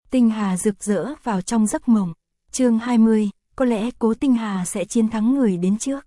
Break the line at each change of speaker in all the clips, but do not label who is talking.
Tinh Hà rực rỡ vào trong giấc mộng. Chương 20, có lẽ Cố Tinh Hà sẽ chiến thắng người đến trước.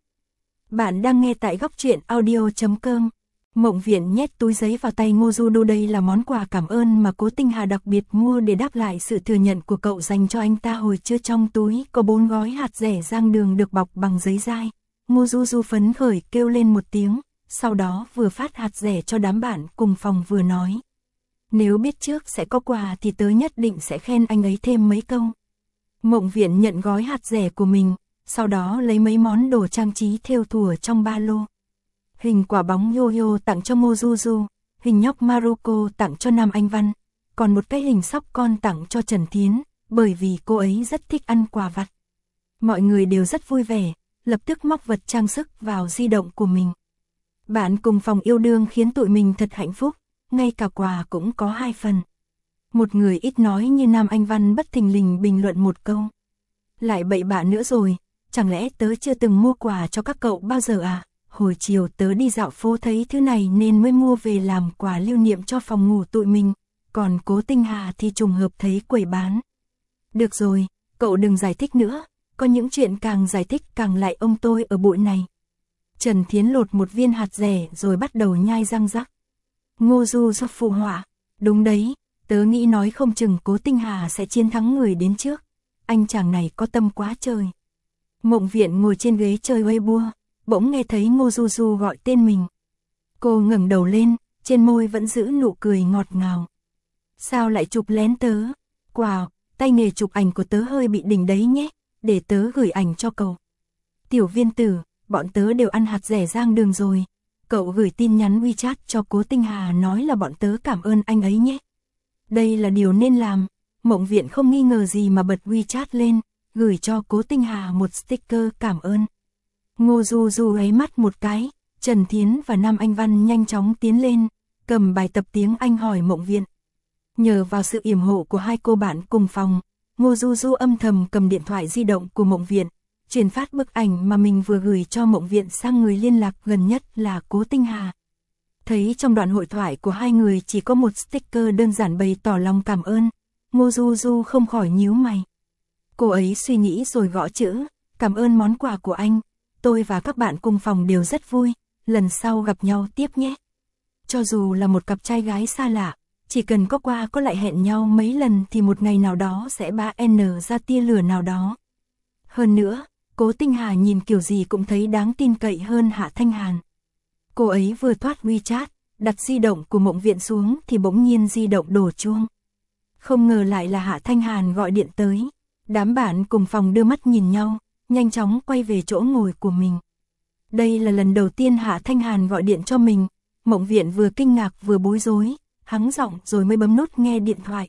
Bạn đang nghe tại góc truyện audio.com. Mộng Viện nhét túi giấy vào tay Ngô Du Đô. Đây là món quà cảm ơn mà Cố Tinh Hà đặc biệt mua để đáp lại sự thừa nhận của cậu dành cho anh ta hồi trước. Trong túi có 4 gói hạt dẻ rang đường được bọc bằng giấy dai. Ngô Du Du phấn khởi kêu lên một tiếng, sau đó vừa phát hạt dẻ cho đám bạn cùng phòng vừa nói: nếu biết trước sẽ có quà thì tớ nhất định sẽ khen anh ấy thêm mấy câu. Mộng Viện nhận gói hạt dẻ của mình, sau đó lấy mấy món đồ trang trí thêu thùa trong ba lô. Hình quả bóng yo-yo tặng cho Ngô Du Du, hình nhóc Maruko tặng cho Nam Anh Văn, còn một cái hình sóc con tặng cho Trần Thiến, bởi vì cô ấy rất thích ăn quà vặt. Mọi người đều rất vui vẻ, lập tức móc vật trang sức vào di động của mình. Bạn cùng phòng yêu đương khiến tụi mình thật hạnh phúc, ngay cả quà cũng có 2 phần. Một người ít nói như Nam Anh Văn bất thình lình bình luận một câu: lại bậy bạ nữa rồi, chẳng lẽ tớ chưa từng mua quà cho các cậu bao giờ à? Hồi chiều tớ đi dạo phố thấy thứ này nên mới mua về làm quà lưu niệm cho phòng ngủ tụi mình, còn Cố Tinh Hà thì trùng hợp thấy quầy bán. Được rồi, cậu đừng giải thích nữa, có những chuyện càng giải thích càng lại ông tôi ở bụi này. Trần Thiến lột một viên hạt dẻ rồi bắt đầu nhai răng rắc. Ngô Du Du phụ họa: đúng đấy, tớ nghĩ nói không chừng Cố Tinh Hà sẽ chiến thắng người đến trước. Anh chàng này có tâm quá trời. Mộng Viện ngồi trên ghế chơi Weibo, bỗng nghe thấy Ngô Du Du gọi tên mình. Cô ngẩng đầu lên, trên môi vẫn giữ nụ cười ngọt ngào. Sao lại chụp lén tớ? Wow, tay nghề chụp ảnh của tớ hơi bị đỉnh đấy nhé, để tớ gửi ảnh cho cậu. Tiểu Viên Tử, bọn tớ đều ăn hạt dẻ rang đường rồi. Cậu gửi tin nhắn WeChat cho Cố Tinh Hà nói là bọn tớ cảm ơn anh ấy nhé. Đây là điều nên làm. Mộng Viện không nghi ngờ gì mà bật WeChat lên, gửi cho Cố Tinh Hà một sticker cảm ơn. Ngô Du Du ấy mắt một cái, Trần Thiến và Nam Anh Văn nhanh chóng tiến lên, cầm bài tập tiếng Anh hỏi Mộng Viện. Nhờ vào sự yểm hộ của 2 cô bạn cùng phòng, Ngô Du Du âm thầm cầm điện thoại di động của Mộng Viện, truyền phát bức ảnh mà mình vừa gửi cho Mộng Viện sang người liên lạc gần nhất là Cố Tinh Hà. Thấy trong đoạn hội thoại của 2 người chỉ có một sticker đơn giản bày tỏ lòng cảm ơn, Ngô Du Du không khỏi nhíu mày. Cô ấy suy nghĩ rồi gõ chữ: cảm ơn món quà của anh, tôi và các bạn cùng phòng đều rất vui, lần sau gặp nhau tiếp nhé. Cho dù là một cặp trai gái xa lạ, chỉ cần có qua có lại hẹn nhau mấy lần thì một ngày nào đó sẽ 3N ra tia lửa nào đó. Hơn nữa, Cố Tinh Hà nhìn kiểu gì cũng thấy đáng tin cậy hơn Hạ Thanh Hàn. Cô ấy vừa thoát WeChat, đặt di động của Mộng Viện xuống thì bỗng nhiên di động đổ chuông. Không ngờ lại là Hạ Thanh Hàn gọi điện tới. Đám bạn cùng phòng đưa mắt nhìn nhau, nhanh chóng quay về chỗ ngồi của mình. Đây là lần đầu tiên Hạ Thanh Hàn gọi điện cho mình. Mộng Viện vừa kinh ngạc vừa bối rối, hắng giọng rồi mới bấm nút nghe điện thoại.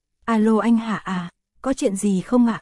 Alo anh Hạ à, có chuyện gì không ạ?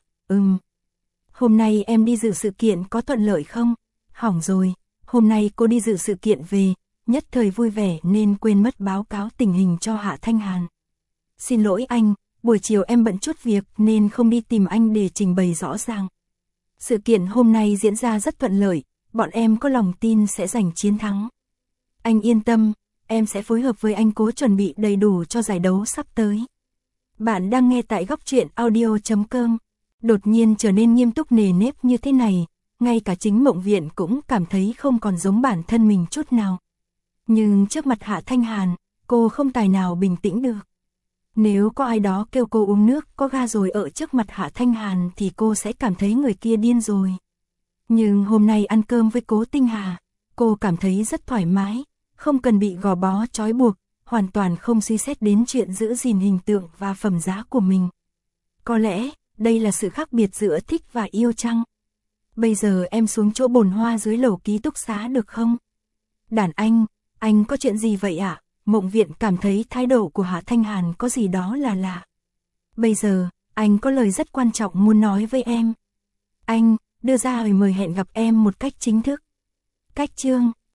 Hôm nay em đi dự sự kiện có thuận lợi không? Hỏng rồi, hôm nay cô đi dự sự kiện về, nhất thời vui vẻ nên quên mất báo cáo tình hình cho Hạ Thanh Hàn. Xin lỗi anh, buổi chiều em bận chút việc nên không đi tìm anh để trình bày rõ ràng. Sự kiện hôm nay diễn ra rất thuận lợi, bọn em có lòng tin sẽ giành chiến thắng. Anh yên tâm, em sẽ phối hợp với anh Cố chuẩn bị đầy đủ cho giải đấu sắp tới. Bạn đang nghe tại góc truyện audio.com. Đột nhiên trở nên nghiêm túc nề nếp như thế này, ngay cả chính Mộng Viện cũng cảm thấy không còn giống bản thân mình chút nào. Nhưng trước mặt Hạ Thanh Hàn, cô không tài nào bình tĩnh được. Nếu có ai đó kêu cô uống nước có ga rồi ở trước mặt Hạ Thanh Hàn thì cô sẽ cảm thấy người kia điên rồi. Nhưng hôm nay ăn cơm với Cố Tinh Hà, cô cảm thấy rất thoải mái, không cần bị gò bó trói buộc, hoàn toàn không suy xét đến chuyện giữ gìn hình tượng và phẩm giá của mình. Có lẽ đây là sự khác biệt giữa thích và yêu chăng? Bây giờ em xuống chỗ bồn hoa dưới lầu ký túc xá được không? Đàn anh có chuyện gì vậy ạ? Mộng Viện cảm thấy thái độ của Hạ Thanh Hàn có gì đó là lạ. Bây giờ, anh có lời rất quan trọng muốn nói với em. Anh đưa ra lời mời hẹn gặp em một cách chính thức. Cách chương